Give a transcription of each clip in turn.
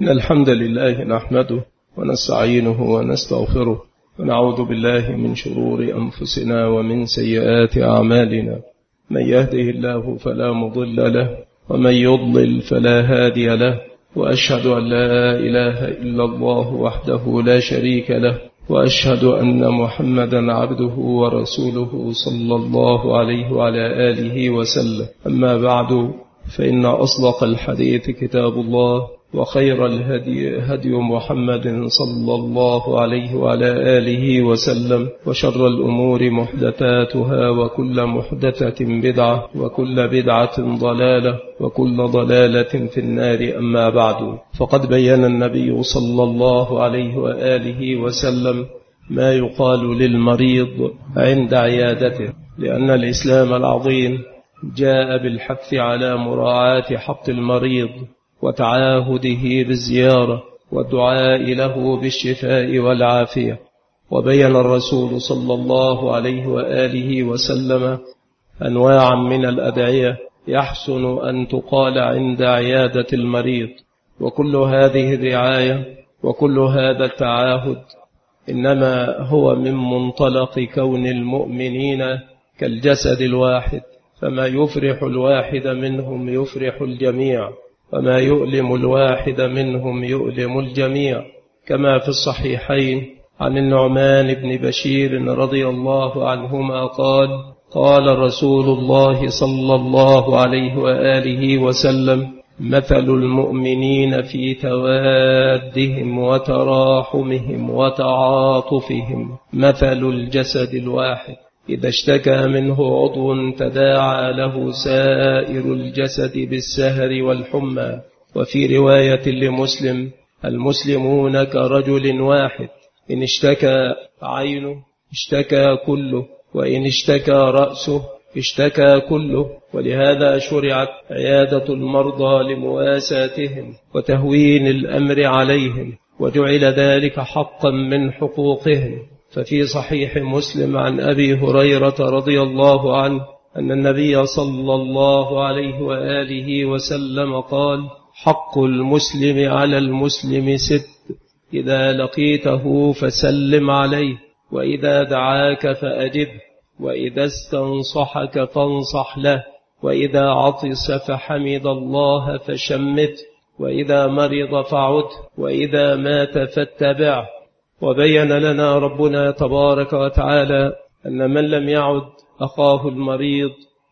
إن الحمد لله نحمده ونستعينه ونستغفره ونعوذ بالله من شرور أنفسنا ومن سيئات أعمالنا. من يهده الله فلا مضل له ومن يضلل فلا هادي له، وأشهد أن لا إله إلا الله وحده لا شريك له، وأشهد أن محمدا عبده ورسوله صلى الله عليه وعلى آله وسلم. أما بعد، فإن أصدق الحديث كتاب الله، وخير الهدي هدي محمد صلى الله عليه وعلى آله وسلم، وشر الأمور محدثاتها، وكل محدثة بدعة، وكل بدعة ضلالة، وكل ضلالة في النار. أما بعد، فقد بين النبي صلى الله عليه وآله وسلم ما يقال للمريض عند عيادته، لأن الإسلام العظيم جاء بالحث على مراعاة حق المريض وتعاهده بالزيارة والدعاء له بالشفاء والعافية. وبين الرسول صلى الله عليه وآله وسلم أنواعا من الأدعية يحسن أن تقال عند عيادة المريض، وكل هذه الرعاية وكل هذا التعاهد إنما هو من منطلق كون المؤمنين كالجسد الواحد، فما يفرح الواحد منهم يفرح الجميع، وما يؤلم الواحد منهم يؤلم الجميع. كما في الصحيحين عن النعمان بن بشير رضي الله عنهما قال: قال رسول الله صلى الله عليه وآله وسلم: مثل المؤمنين في توادهم وتراحمهم وتعاطفهم مثل الجسد الواحد، إذا اشتكى منه عضو تداعى له سائر الجسد بالسهر والحمى. وفي رواية لمسلم: المسلمون كرجل واحد، إن اشتكى عينه اشتكى كله، وإن اشتكى رأسه اشتكى كله. ولهذا شرعت عيادة المرضى لمواساتهم وتهوين الأمر عليهم، وجعل ذلك حقا من حقوقهم. ففي صحيح مسلم عن أبي هريرة رضي الله عنه أن النبي صلى الله عليه وآله وسلم قال: حق المسلم على المسلم 6: إذا لقيته فسلم عليه، وإذا دعاك فأجبه، وإذا استنصحك فانصح له، وإذا عطس فحمد الله فشمته، وإذا مرض فعده، وإذا مات فاتبعه. وبين لنا ربنا تبارك وتعالى أن من لم يعد أخاه المريض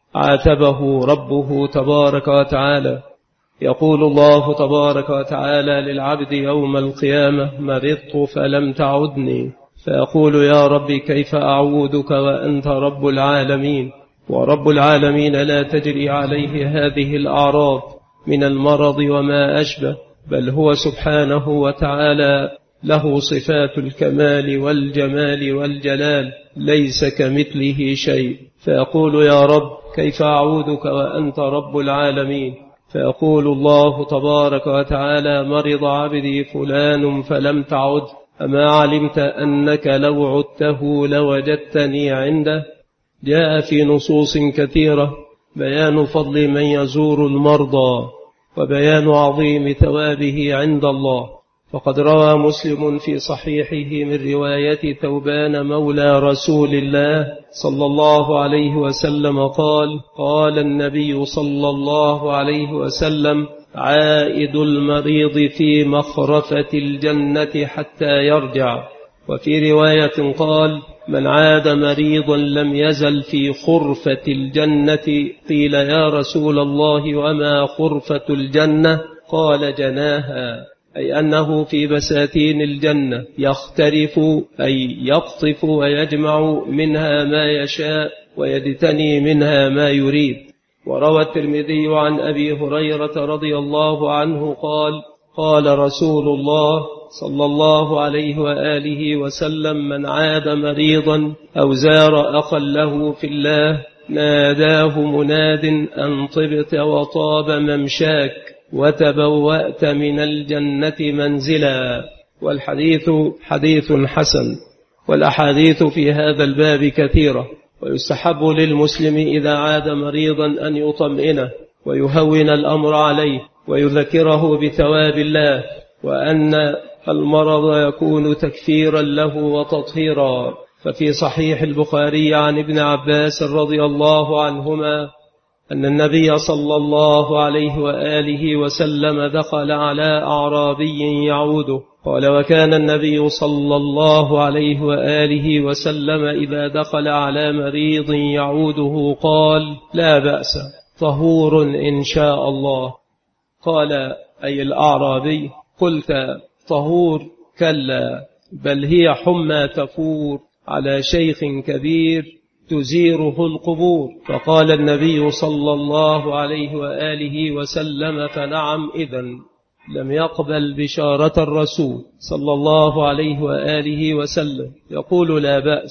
عاتبه ربه تبارك وتعالى. يقول الله تبارك وتعالى للعبد يوم القيامة: مرضت فلم تعدني، فيقول: يا رب كيف أعودك وأنت رب العالمين؟ ورب العالمين لا تجري عليه هذه الأعراض من المرض وما أشبه، بل هو سبحانه وتعالى له صفات الكمال والجمال والجلال، ليس كمثله شيء. فيقول: يا رب كيف أعودك وأنت رب العالمين؟ فيقول الله تبارك وتعالى: مرض عبدي فلان فلم تعد، أما علمت أنك لو عدته لوجدتني عنده؟ جاء في نصوص كثيرة بيان فضل من يزور المرضى وبيان عظيم ثوابه عند الله. فقد روى مسلم في صحيحه من رواية ثوبان مولى رسول الله صلى الله عليه وسلم قال: قال النبي صلى الله عليه وسلم: عائد المريض في مخرفة الجنة حتى يرجع. وفي رواية قال: من عاد مريضا لم يزل في خرفة الجنة. قيل: يا رسول الله وما خرفة الجنة؟ قال: جناها، أي أنه في بساتين الجنة يخترف، أي يقطف ويجمع منها ما يشاء ويجتني منها ما يريد. وروى الترمذي عن أبي هريرة رضي الله عنه قال: قال رسول الله صلى الله عليه وآله وسلم: من عاد مريضا أو زار أخا له في الله ناداه مناد أن طبت وطاب ممشاك وتبوأت من الجنة منزلا. والحديث حديث حسن، والأحاديث في هذا الباب كثيرة. ويستحب للمسلم إذا عاد مريضا أن يطمئنه ويهون الأمر عليه ويذكره بثواب الله وأن المرض يكون تكفيرا له وتطهيرا. ففي صحيح البخاري عن ابن عباس رضي الله عنهما أن النبي صلى الله عليه وآله وسلم دخل على أعرابي يعوده، قال: وكان النبي صلى الله عليه وآله وسلم إذا دخل على مريض يعوده قال: لا بأس، طهور إن شاء الله. قال أي الأعرابي: قلت طهور؟ كلا، بل هي حمى تفور على شيخ كبير تزيره القبور. فقال النبي صلى الله عليه وآله وسلم: فنعم إذن. لم يقبل بشارة الرسول صلى الله عليه وآله وسلم، يقول: لا بأس،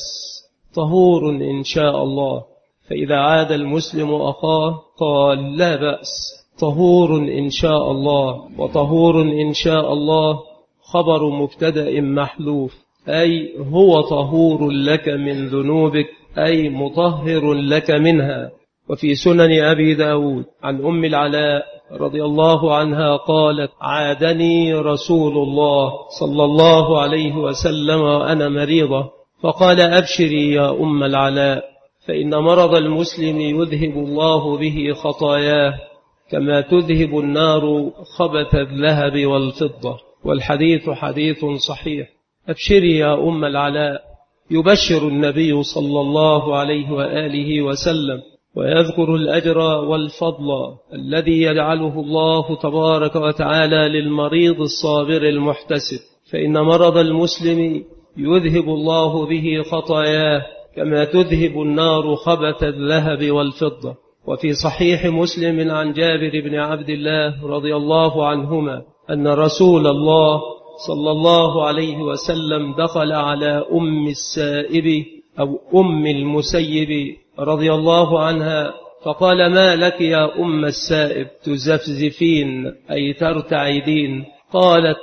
طهور إن شاء الله. فإذا عاد المسلم أخاه قال: لا بأس، طهور إن شاء الله. وطهور إن شاء الله خبر مبتدأ محذوف، أي هو طهور لك من ذنوبك، أي مطهر لك منها. وفي سنن أبي داود عن أم العلاء رضي الله عنها قالت: عادني رسول الله صلى الله عليه وسلم وأنا مريضة، فقال: أبشري يا أم العلاء، فإن مرض المسلم يذهب الله به خطاياه كما تذهب النار خبث الذهب والفضة. والحديث حديث صحيح. أبشري يا أم العلاء. يبشر النبي صلى الله عليه وآله وسلم ويذكر الأجر والفضل الذي يجعله الله تبارك وتعالى للمريض الصابر المحتسب، فإن مرض المسلم يذهب الله به خطاياه كما تذهب النار خبث الذهب والفضة. وفي صحيح مسلم عن جابر بن عبد الله رضي الله عنهما أن رسول الله صلى الله عليه وسلم دخل على أم السائب أو أم المسيب رضي الله عنها، فقال: ما لك يا أم السائب تزفزفين أي ترتعدين؟ قالت: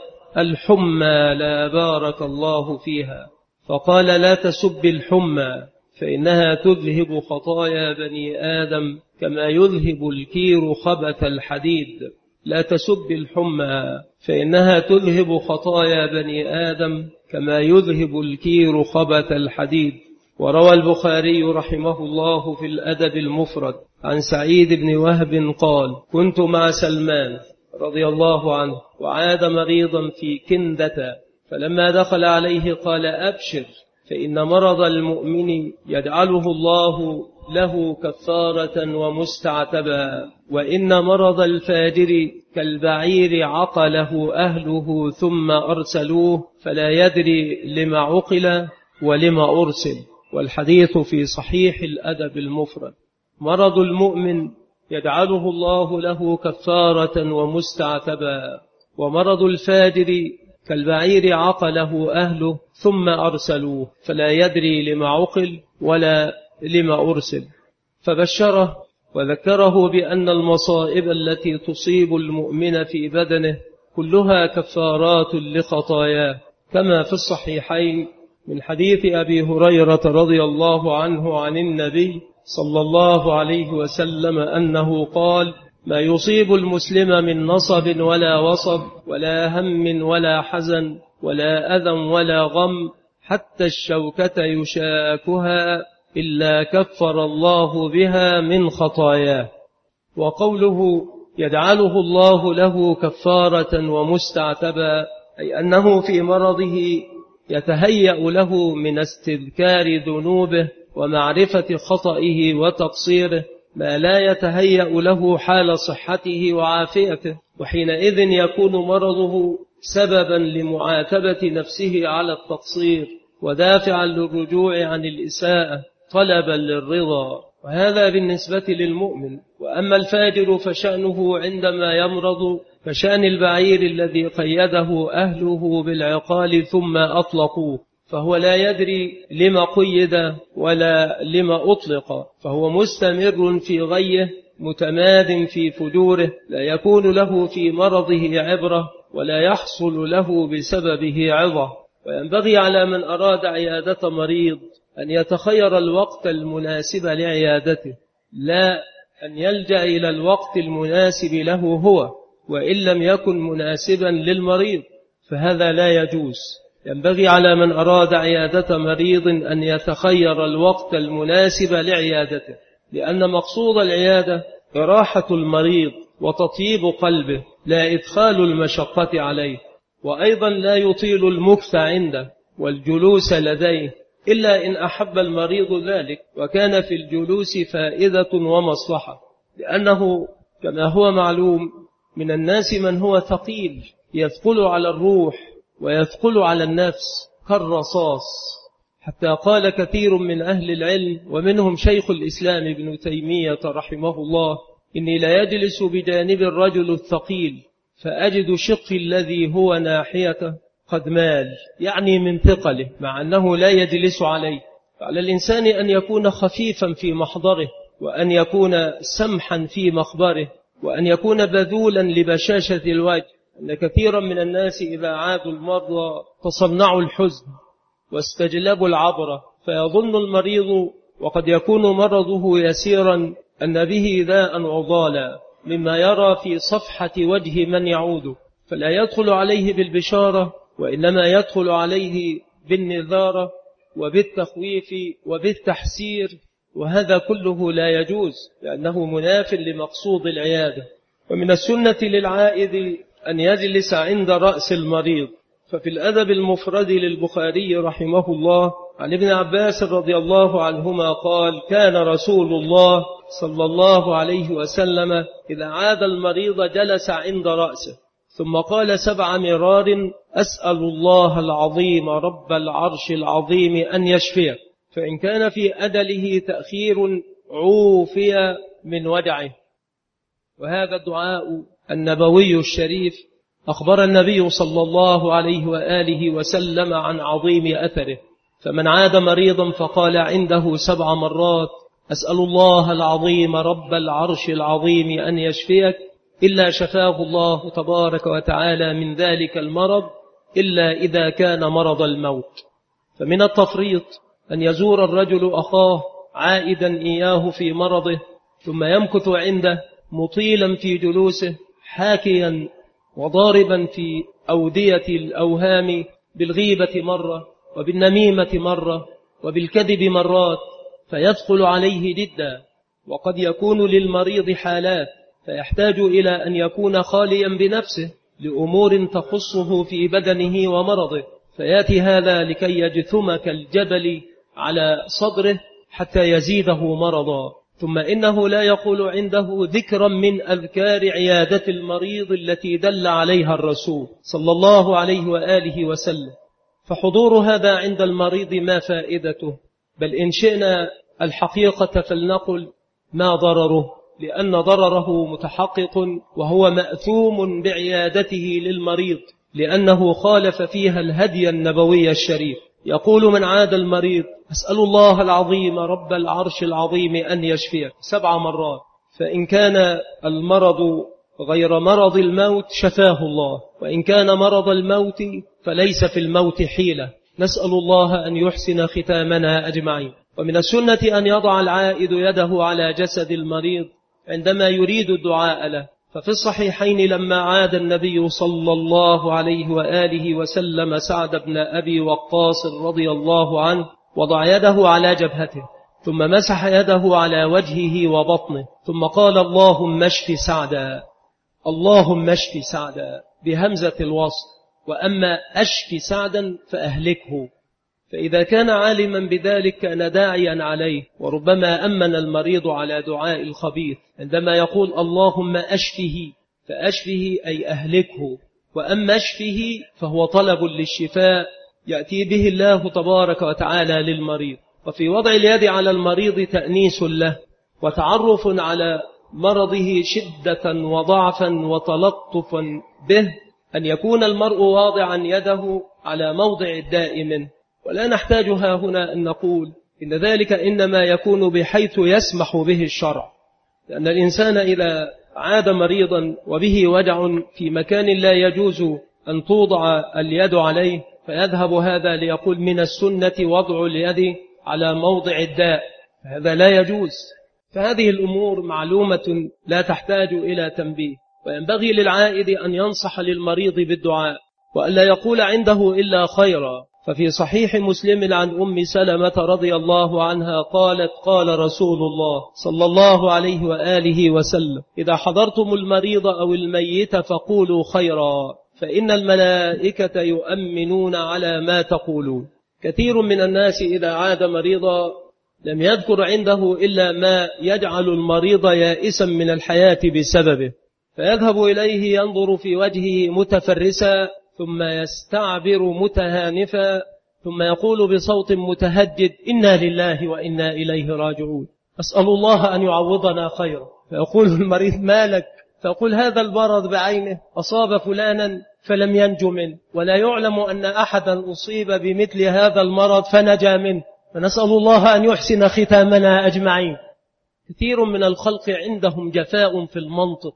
الحمى لا بارك الله فيها. فقال: لا تسب الحمى، فإنها تذهب خطايا بني آدم كما يذهب الكير خبث الحديد. لا تسب الحمى، فإنها تذهب خطايا بني آدم كما يذهب الكير خبث الحديد. وروى البخاري رحمه الله في الأدب المفرد عن سعيد بن وهب قال: كنت مع سلمان رضي الله عنه وعاد مريضا في كندة، فلما دخل عليه قال: أبشر، فإن مرض المؤمن يجعله الله له كفارة ومستعتبا، وإن مرض الفاجر كالبعير عقله أهله ثم أرسلوه فلا يدري لما عقل ولما أرسل. والحديث في صحيح الأدب المفرد. مرض المؤمن يجعله الله له كفارة ومستعتبا، ومرض الفاجر كالبعير عقله أهله ثم أرسلوه فلا يدري لما عقل ولا لما أرسل. فبشره وذكره بأن المصائب التي تصيب المؤمن في بدنه كلها كفارات لخطاياه، كما في الصحيحين من حديث أبي هريرة رضي الله عنه عن النبي صلى الله عليه وسلم أنه قال: ما يصيب المسلم من نصب ولا وصب ولا هم ولا حزن ولا أذى ولا غم حتى الشوكة يشاكها إلا كفر الله بها من خطاياه. وقوله يجعله الله له كفارة ومستعتبا أي أنه في مرضه يتهيأ له من استذكار ذنوبه ومعرفة خطئه وتقصيره ما لا يتهيأ له حال صحته وعافيته، وحينئذ يكون مرضه سببا لمعاتبة نفسه على التقصير ودافعا للرجوع عن الإساءة طلبا للرضا. وهذا بالنسبة للمؤمن. وأما الفاجر فشأنه عندما يمرض كشأن البعير الذي قيده أهله بالعقال ثم أطلقوه، فهو لا يدري لما قيد ولا لما أطلق، فهو مستمر في غيه متماد في فجوره، لا يكون له في مرضه عبرة ولا يحصل له بسببه عظة. وينبغي على من أراد عيادة مريض أن يتخير الوقت المناسب لعيادته، لا أن يلجأ إلى الوقت المناسب له هو وإن لم يكن مناسبا للمريض. فهذا لا يجوز. ينبغي على من أراد عيادة مريض أن يتخير الوقت المناسب لعيادته، لأن مقصود العيادة إراحة المريض وتطيب قلبه، لا إدخال المشقة عليه. وأيضا لا يطيل المكث عنده والجلوس لديه إلا إن أحب المريض ذلك، وكان في الجلوس فائدة ومصلحة، لأنه كما هو معلوم من الناس من هو ثقيل يثقل على الروح ويثقل على النفس كالرصاص، حتى قال كثير من أهل العلم ومنهم شيخ الإسلام ابن تيمية رحمه الله: إني لا يجلس بجانب الرجل الثقيل فأجد شقي الذي هو ناحيته قد مال، يعني من ثقله، مع أنه لا يجلس عليه. فعلى الإنسان أن يكون خفيفا في محضره، وأن يكون سمحا في مخبره، وأن يكون بذولا لبشاشة الوجه. أن كثيرا من الناس إذا عادوا المرضى تصنعوا الحزن واستجلبوا العبرة، فيظن المريض وقد يكون مرضه يسيرا أن به داء عضالا مما يرى في صفحة وجه من يعود، فلا يدخل عليه بالبشارة، وإنما يدخل عليه بالنذارة وبالتخويف وبالتحسير، وهذا كله لا يجوز لأنه مناف لمقصود العيادة. ومن السنة للعائد أن يجلس عند رأس المريض، ففي الأدب المفرد للبخاري رحمه الله عن ابن عباس رضي الله عنهما قال: كان رسول الله صلى الله عليه وسلم إذا عاد المريض جلس عند رأسه، ثم قال 7 مرار: أسأل الله العظيم رب العرش العظيم أن يشفيه، فإن كان في أدله تأخير عوفي من وجعه. وهذا الدعاء النبوي الشريف أخبر النبي صلى الله عليه وآله وسلم عن عظيم أثره، فمن عاد مريضا فقال عنده 7 مرات: أسأل الله العظيم رب العرش العظيم أن يشفيك، إلا شفاه الله تبارك وتعالى من ذلك المرض، إلا إذا كان مرض الموت. فمن التفريط أن يزور الرجل أخاه عائدا إياه في مرضه، ثم يمكث عنده مطيلا في جلوسه، حاكيا وضاربا في أودية الأوهام بالغيبة مرة، وبالنميمة مرة، وبالكذب مرات، فيدخل عليه جدا. وقد يكون للمريض حالات فيحتاج إلى أن يكون خاليا بنفسه لأمور تخصه في بدنه ومرضه، فيأتي هذا لكي يجثم كالجبل على صدره حتى يزيده مرضا. ثم إنه لا يقول عنده ذكرا من أذكار عيادة المريض التي دل عليها الرسول صلى الله عليه وآله وسلم، فحضور هذا عند المريض ما فائدته؟ بل إن شئنا الحقيقة فلنقل ما ضرره، لأن ضرره متحقق، وهو مأثوم بعيادته للمريض، لأنه خالف فيها الهدي النبوي الشريف. يقول من عاد المريض: أسأل الله العظيم رب العرش العظيم أن يشفيه 7 مرات، فإن كان المرض غير مرض الموت شفاه الله، وإن كان مرض الموت فليس في الموت حيلة. نسأل الله أن يحسن ختامنا أجمعين. ومن السنة أن يضع العائد يده على جسد المريض عندما يريد الدعاء له، ففي الصحيحين لما عاد النبي صلى الله عليه وآله وسلم سعد بن أبي وقاص رضي الله عنه، وضع يده على جبهته، ثم مسح يده على وجهه وبطنه، ثم قال: اللهم اشف سعدا، اللهم اشف سعدا، بهمزة الوصل، وأما أشف سعدا فأهلكه. فإذا كان عالما بذلك كان داعيا عليه، وربما أمن المريض على دعاء الخبيث عندما يقول اللهم أشفه، فأشفه أي أهلكه، وأما أشفه فهو طلب للشفاء يأتي به الله تبارك وتعالى للمريض. وفي وضع اليد على المريض تأنيس له وتعرف على مرضه شدة وضعفا وتلطفا به، أن يكون المرء واضعا يده على موضع الداء منه. ولا نحتاج هنا أن نقول إن ذلك إنما يكون بحيث يسمح به الشرع، لأن الإنسان إذا عاد مريضا وبه وجع في مكان لا يجوز أن توضع اليد عليه، فيذهب هذا ليقول من السنة وضع اليد على موضع الداء، هذا لا يجوز. فهذه الأمور معلومة لا تحتاج إلى تنبيه. وينبغي للعائد أن ينصح للمريض بالدعاء، وألا يقول عنده إلا خيرا. ففي صحيح مسلم عن أم سلمة رضي الله عنها قالت: قال رسول الله صلى الله عليه وآله وسلم: إذا حضرتم المريض أو الميت فقولوا خيرا، فإن الملائكة يؤمنون على ما تقولون. كثير من الناس إذا عاد مريضا لم يذكر عنده إلا ما يجعل المريض يائسا من الحياة بسببه، فيذهب إليه ينظر في وجهه متفرسا، ثم يستعبر متهانفا، ثم يقول بصوت متهجد: إنا لله وإنا إليه راجعون، أسأل الله أن يعوضنا خيرا. فيقول المريض: مالك؟ فيقول: هذا المرض بعينه أصاب فلانا فلم ينج منه، ولا يعلم أن أحدا أصيب بمثل هذا المرض فنجا منه، فنسأل الله أن يحسن ختامنا أجمعين. كثير من الخلق عندهم جفاء في المنطق،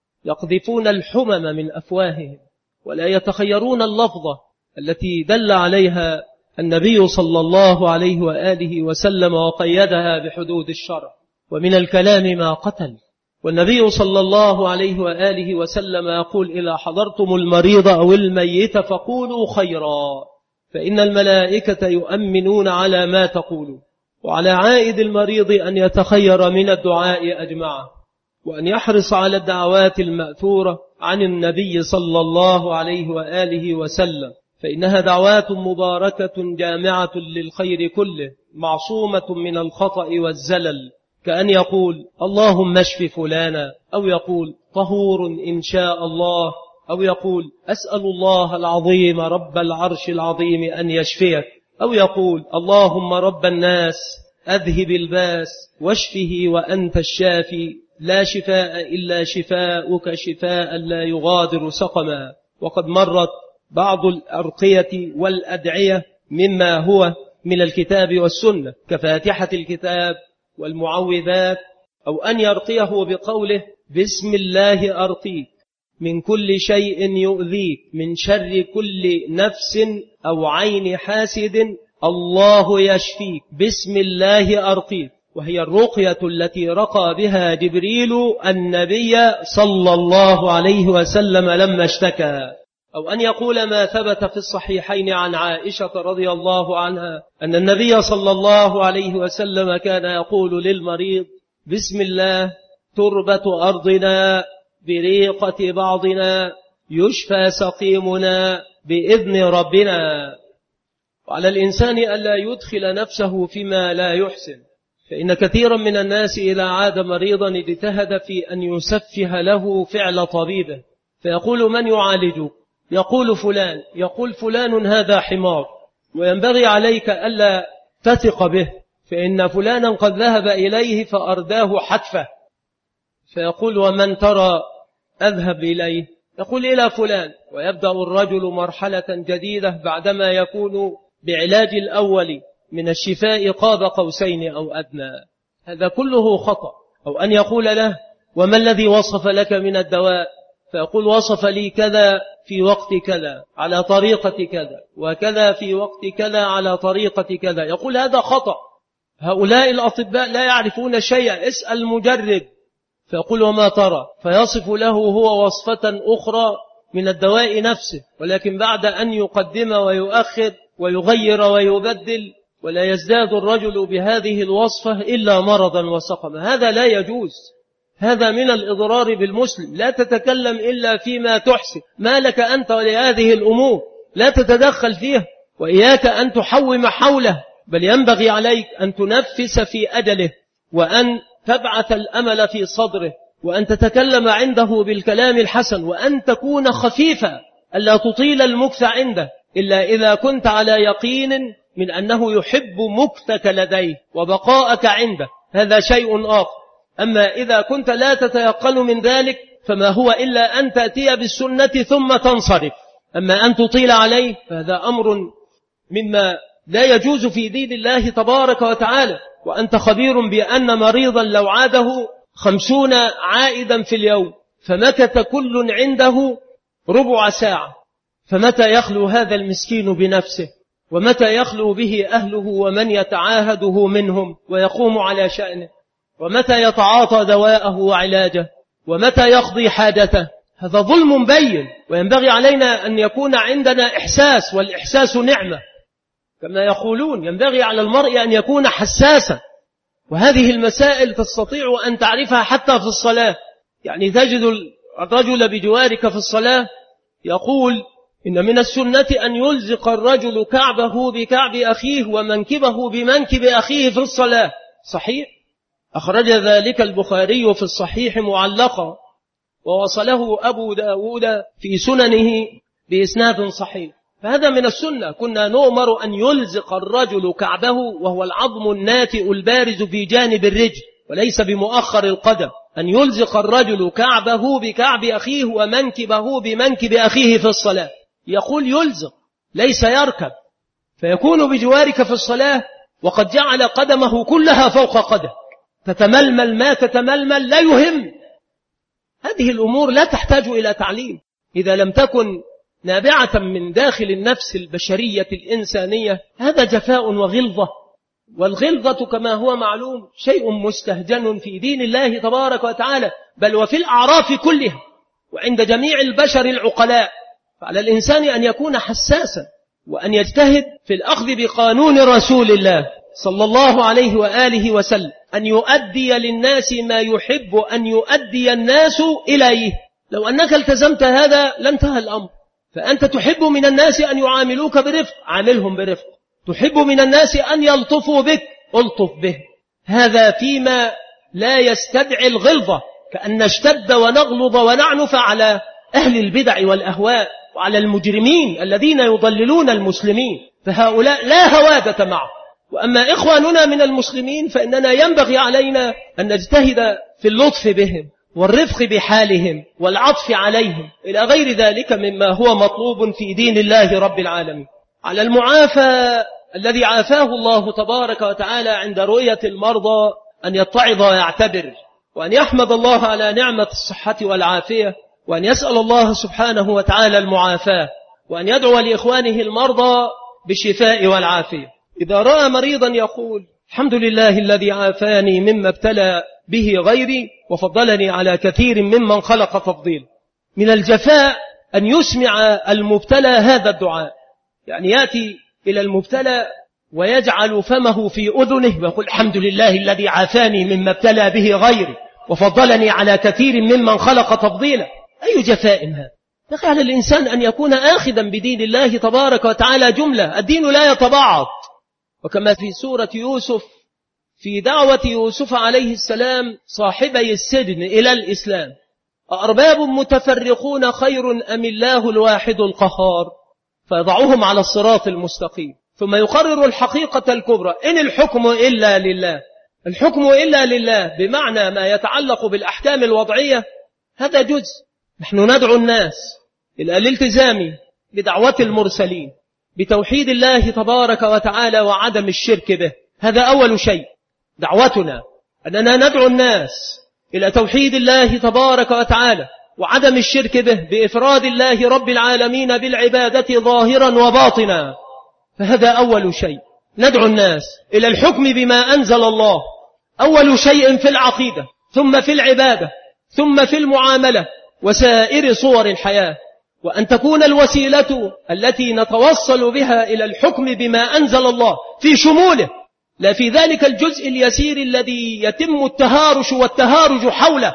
يقذفون الحمم من أفواههم ولا يتخيرون اللفظة التي دل عليها النبي صلى الله عليه وآله وسلم وقيدها بحدود الشرع. ومن الكلام ما قتل، والنبي صلى الله عليه وآله وسلم يقول: إذا حضرتم المريض أو الميت فقولوا خيرا، فإن الملائكة يؤمنون على ما تقولون. وعلى عائد المريض أن يتخير من الدعاء أجمعه، وأن يحرص على الدعوات المأثورة عن النبي صلى الله عليه وآله وسلم، فإنها دعوات مباركة جامعة للخير كله، معصومة من الخطأ والزلل، كأن يقول: اللهم اشف فلانا، أو يقول: طهور إن شاء الله، أو يقول: أسأل الله العظيم رب العرش العظيم أن يشفيك، أو يقول: اللهم رب الناس أذهب الباس واشفه وأنت الشافي، لا شفاء إلا شفاؤك شفاء لا يغادر سقما. وقد مرت بعض الأرقية والأدعية مما هو من الكتاب والسنة كفاتحة الكتاب والمعوذات، أو أن يرقيه بقوله: بسم الله أرقيك من كل شيء يؤذيك، من شر كل نفس أو عين حاسد، الله يشفيك، بسم الله أرقيك. وهي الرقية التي رقى بها جبريل النبي صلى الله عليه وسلم لما اشتكى. أو أن يقول ما ثبت في الصحيحين عن عائشة رضي الله عنها أن النبي صلى الله عليه وسلم كان يقول للمريض: بسم الله تربة أرضنا بريقة بعضنا، يشفى سقيمنا بإذن ربنا. وعلى الإنسان ألا يدخل نفسه فيما لا يحسن، فإن كثيرا من الناس إذا عاد مريضا اجتهد في أن يسفه له فعل طبيبه، فيقول: من يعالجه؟ يقول فلان. يقول فلان: هذا حمار، وينبغي عليك ألا تثق به، فإن فلانا قد ذهب إليه فأرداه حتفه. فيقول: ومن ترى أذهب إليه؟ يقول: إلى فلان. ويبدأ الرجل مرحلة جديدة بعدما يكون بعلاج الأول من الشفاء قاب قوسين أو أدنى. هذا كله خطأ. أو أن يقول له: وما الذي وصف لك من الدواء؟ فيقول: وصف لي كذا في وقت كذا على طريقة كذا، وكذا في وقت كذا على طريقة كذا. يقول: هذا خطأ، هؤلاء الأطباء لا يعرفون شيئا، اسأل مجرب. فيقول: وما ترى؟ فيصف له هو وصفة أخرى من الدواء نفسه، ولكن بعد أن يقدم ويؤخر ويغير ويبدل، ولا يزداد الرجل بهذه الوصفة إلا مرضا وسقما. هذا لا يجوز، هذا من الإضرار بالمسلم. لا تتكلم إلا فيما تحسن، ما لك أنت ولهذه الأمور، لا تتدخل فيها، وإياك أن تحوم حوله، بل ينبغي عليك أن تنفس في أجله، وأن تبعث الأمل في صدره، وأن تتكلم عنده بالكلام الحسن، وأن تكون خفيفا، ألا تطيل المكث عنده إلا إذا كنت على يقين من أنه يحب مكثك لديه وبقاءك عنده، هذا شيء آخر. أما إذا كنت لا تتيقن من ذلك فما هو إلا أن تأتي بالسنة ثم تنصرف. أما أن تطيل عليه فهذا أمر مما لا يجوز في دين الله تبارك وتعالى. وأنت خبير بأن مريضا لو عاده 50 عائدا في اليوم فمكث كل عنده ربع ساعة، فمتى يخلو هذا المسكين بنفسه؟ ومتى يخلو به أهله ومن يتعاهده منهم ويقوم على شأنه؟ ومتى يتعاطى دواءه وعلاجه؟ ومتى يقضي حاجته؟ هذا ظلم بين، وينبغي علينا أن يكون عندنا إحساس، والإحساس نعمة كما يقولون، ينبغي على المرء أن يكون حساسا. وهذه المسائل تستطيع أن تعرفها حتى في الصلاة. يعني تجد الرجل بجوارك في الصلاة يقول إن من السنة أن يلزق الرجل كعبه بكعب أخيه ومنكبه بمنكب أخيه في الصلاة. صحيح، أخرج ذلك البخاري في الصحيح معلقا، ووصله أبو داود في سننه بإسناد صحيح. فهذا من السنة. كنا نؤمر أن يلزق الرجل كعبه، وهو العظم الناتئ البارز في جانب الرجل وليس بمؤخر القدم، أن يلزق الرجل كعبه بكعب أخيه ومنكبه بمنكب أخيه في الصلاة. يقول يلزق ليس يركب، فيكون بجوارك في الصلاة وقد جعل قدمه كلها فوق قدم، تتململ ما تتململ لا يهم. هذه الأمور لا تحتاج إلى تعليم إذا لم تكن نابعة من داخل النفس البشرية الإنسانية. هذا جفاء وغلظة، والغلظة كما هو معلوم شيء مستهجن في دين الله تبارك وتعالى، بل وفي الأعراف كلها وعند جميع البشر العقلاء. فعلى الإنسان أن يكون حساسا، وأن يجتهد في الأخذ بقانون رسول الله صلى الله عليه وآله وسلم، أن يؤدي للناس ما يحب أن يؤدي الناس إليه. لو أنك التزمت هذا لانتهى الأمر. فأنت تحب من الناس أن يعاملوك برفق، عاملهم برفق. تحب من الناس أن يلطفوا بك، ألطف به. هذا فيما لا يستدعي الغلظة، كأن نشتد ونغلظ ونعنف على أهل البدع والأهواء وعلى المجرمين الذين يضللون المسلمين، فهؤلاء لا هوادة معه. وأما إخواننا من المسلمين فإننا ينبغي علينا أن نجتهد في اللطف بهم والرفق بحالهم والعطف عليهم إلى غير ذلك مما هو مطلوب في دين الله رب العالمين. على المعافى الذي عافاه الله تبارك وتعالى عند رؤية المرضى أن يتعظ ويعتبر، وأن يحمد الله على نعمة الصحة والعافية، وأن يسأل الله سبحانه وتعالى المعافاة، وأن يدعو لإخوانه المرضى بالشفاء والعافية. إذا رأى مريضا يقول الحمد لله الذي عافاني مما ابتلى به غيري وفضلني على كثير ممن خلق تفضيل. من الجفاء أن يسمع المبتلى هذا الدعاء، يعني يأتي إلى المبتلى ويجعل فمه في أذنه ويقول الحمد لله الذي عافاني مما ابتلى به غيري وفضلني على كثير ممن خلق تفضيلا. أي جفاء هذا؟ يقع على الإنسان أن يكون آخذا بدين الله تبارك وتعالى جملة. الدين لا يتبعض. وكما في سورة يوسف في دعوة يوسف عليه السلام صاحبي السجن إلى الإسلام، أأرباب متفرقون خير أم الله الواحد القهار، فيضعهم على الصراط المستقيم. ثم يقرر الحقيقة الكبرى، إن الحكم إلا لله. الحكم إلا لله بمعنى ما يتعلق بالأحكام الوضعية، هذا جزء. نحن ندعو الناس إلى الالتزام بدعوة المرسلين بتوحيد الله تبارك وتعالى وعدم الشرك به. هذا أول شيء دعوتنا، أننا ندعو الناس إلى توحيد الله تبارك وتعالى وعدم الشرك به، بإفراد الله رب العالمين بالعبادة ظاهرا وباطنا. فهذا أول شيء. ندعو الناس إلى الحكم بما أنزل الله، أول شيء في العقيدة، ثم في العبادة، ثم في المعاملة وسائر صور الحياة، وأن تكون الوسيلة التي نتوصل بها إلى الحكم بما أنزل الله في شموله، لا في ذلك الجزء اليسير الذي يتم التهارش والتهارج حوله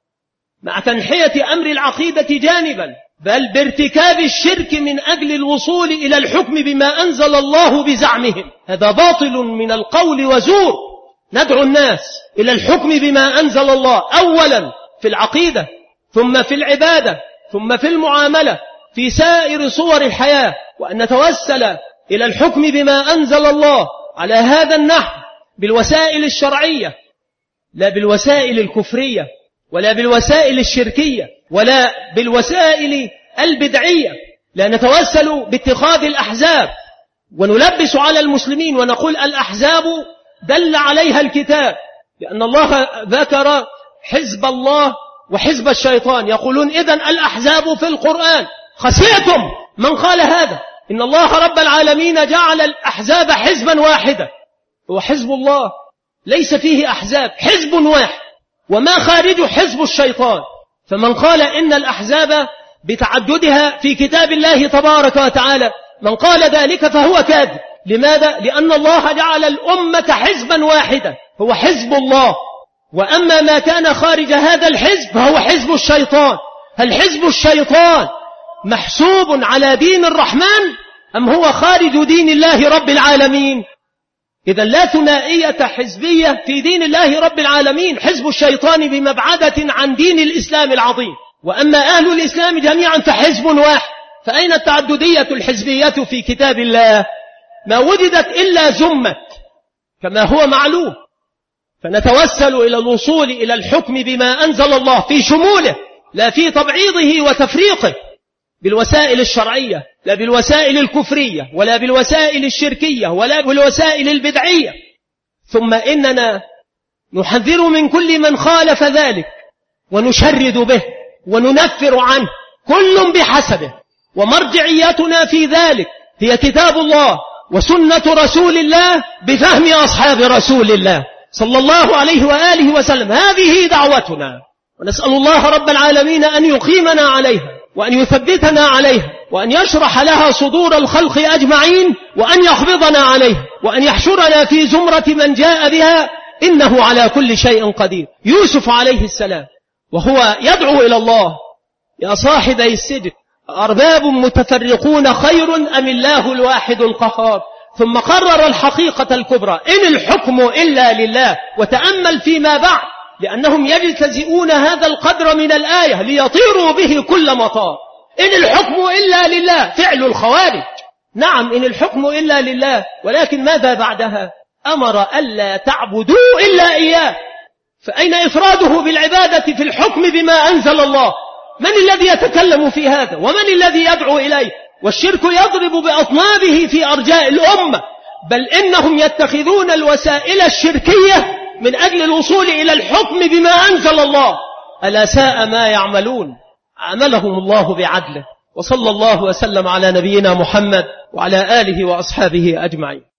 مع تنحية أمر العقيدة جانبا، بل بارتكاب الشرك من أجل الوصول إلى الحكم بما أنزل الله بزعمهم. هذا باطل من القول وزور. ندعو الناس إلى الحكم بما أنزل الله أولا في العقيدة، ثم في العبادة، ثم في المعاملة، في سائر صور الحياة، وأن نتوسل إلى الحكم بما أنزل الله على هذا النحو بالوسائل الشرعية، لا بالوسائل الكفرية، ولا بالوسائل الشركية، ولا بالوسائل البدعية. لا نتوسل باتخاذ الأحزاب ونلبس على المسلمين ونقول الأحزاب دل عليها الكتاب، لأن الله ذكر حزب الله وحزب الشيطان، يقولون إذن الأحزاب في القرآن. خسئتم من قال هذا. إن الله رب العالمين جعل الأحزاب حزبا واحدا، هو حزب الله ليس فيه أحزاب، حزب واحد، وما خارج حزب الشيطان. فمن قال إن الأحزاب بتعددها في كتاب الله تبارك وتعالى، من قال ذلك فهو كاذب. لماذا؟ لأن الله جعل الأمة حزبا واحدا، هو حزب الله. وأما ما كان خارج هذا الحزب فهو حزب الشيطان. هل حزب الشيطان محسوب على دين الرحمن أم هو خارج دين الله رب العالمين؟ إذا لا ثنائية حزبية في دين الله رب العالمين، حزب الشيطان بمبعدة عن دين الإسلام العظيم. وأما أهل الإسلام جميعا فحزب واحد. فأين التعددية الحزبية في كتاب الله؟ ما وجدت إلا زمت كما هو معلوم. فنتوسل إلى الوصول إلى الحكم بما أنزل الله في شموله، لا في تبعيضه وتفريقه، بالوسائل الشرعية، لا بالوسائل الكفرية ولا بالوسائل الشركية ولا بالوسائل البدعية. ثم إننا نحذر من كل من خالف ذلك ونشرد به وننفر عنه، كل بحسبه. ومرجعيتنا في ذلك هي كتاب الله وسنة رسول الله بفهم أصحاب رسول الله صلى الله عليه وآله وسلم. هذه دعوتنا، ونسأل الله رب العالمين أن يقيمنا عليها وأن يثبتنا عليها وأن يشرح لها صدور الخلق أجمعين وأن يقبضنا عليها وأن يحشرنا في زمرة من جاء بها، إنه على كل شيء قدير. يوسف عليه السلام وهو يدعو إلى الله: يا صاحبي السجن أرباب متفرقون خير أم الله الواحد القهار؟ ثم قرر الحقيقة الكبرى: إن الحكم إلا لله. وتأمل فيما بعد، لأنهم يجتزئون هذا القدر من الآية ليطيروا به كل مطار. إن الحكم إلا لله، فعل الخوارج. نعم، إن الحكم إلا لله، ولكن ماذا بعدها؟ أمر ألا تعبدوا إلا إياه. فأين إفراده بالعبادة في الحكم بما أنزل الله؟ من الذي يتكلم في هذا؟ ومن الذي يدعو إليه؟ والشرك يضرب بأطنابه في أرجاء الأمة، بل إنهم يتخذون الوسائل الشركية من أجل الوصول إلى الحكم بما أنزل الله. ألا ساء ما يعملون. عملهم الله بعدله. وصلى الله وسلم على نبينا محمد وعلى آله وأصحابه أجمعين.